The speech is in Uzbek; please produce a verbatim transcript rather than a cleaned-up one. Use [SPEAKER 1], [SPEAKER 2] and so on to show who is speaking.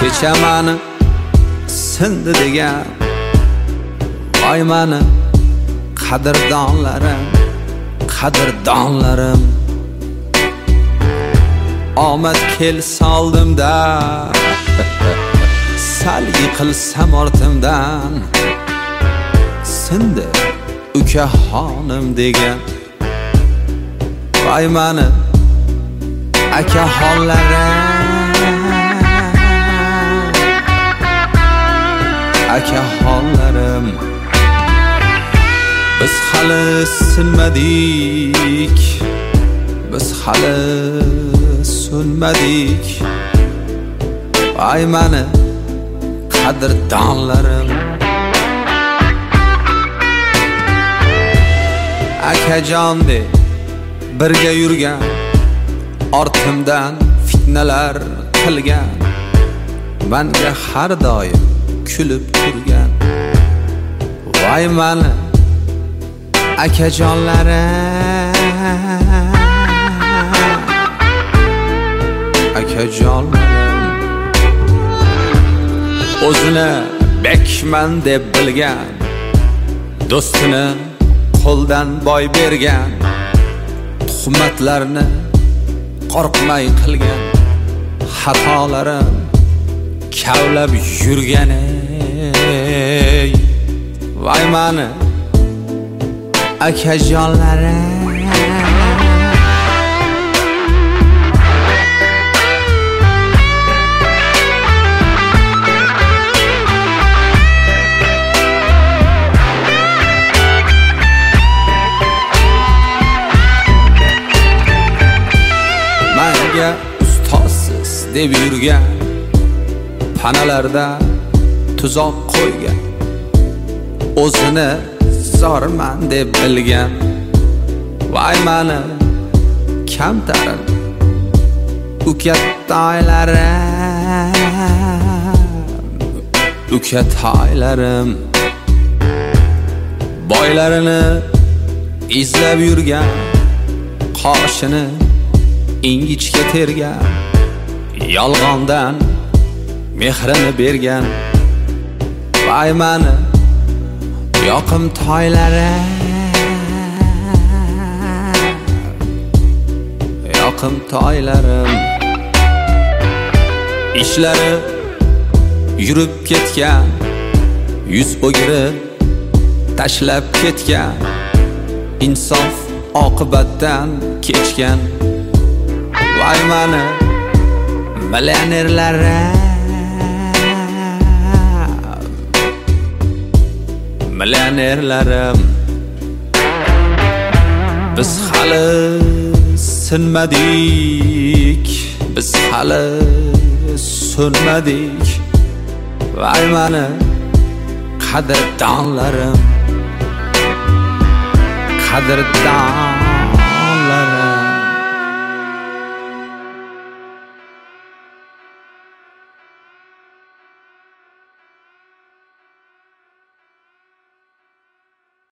[SPEAKER 1] kecha mani sindi degan voy mani qadrdonlarim qadrdonlarim omad kelsa oldimda sal yiqilsam ortimdan sindi ukaxonim degan voy mani akaxonlarim akaxonlarim biz hali sinmadik biz hali so'nmadik voy mani qadrdonlarim akajon deb birga yurgan ortimdan fitnalar qilgan menga har doim kulib turgan voy mani akajonlarim akajonlarim o'zini bekman deb bilgan do'stini qo'ldan boy bergan tuhmatlarni qo'rqmay qilgan xatolarim kavlab yurgan ey voy mani akajonlarim menga ustozsiz deb yurgan panalarda tuzoq qo'ygan o'zini zorman deb bilgan voy mani kamtarim ukatoylarim ukatoylarim boylarini izlab yurgan qoshini ingichka tergan yolg'ondan mehrini bergan voy mani yoqimtoylarim yoqimtoylarim ishlari yurib ketgan yuz o'giri tashlab ketgan insof oqibatdan kechgan voy mani millionerlarim millionerlarim biz hali sinmadik biz hali so'nmadik voy mani qadrdonlarim qadrdon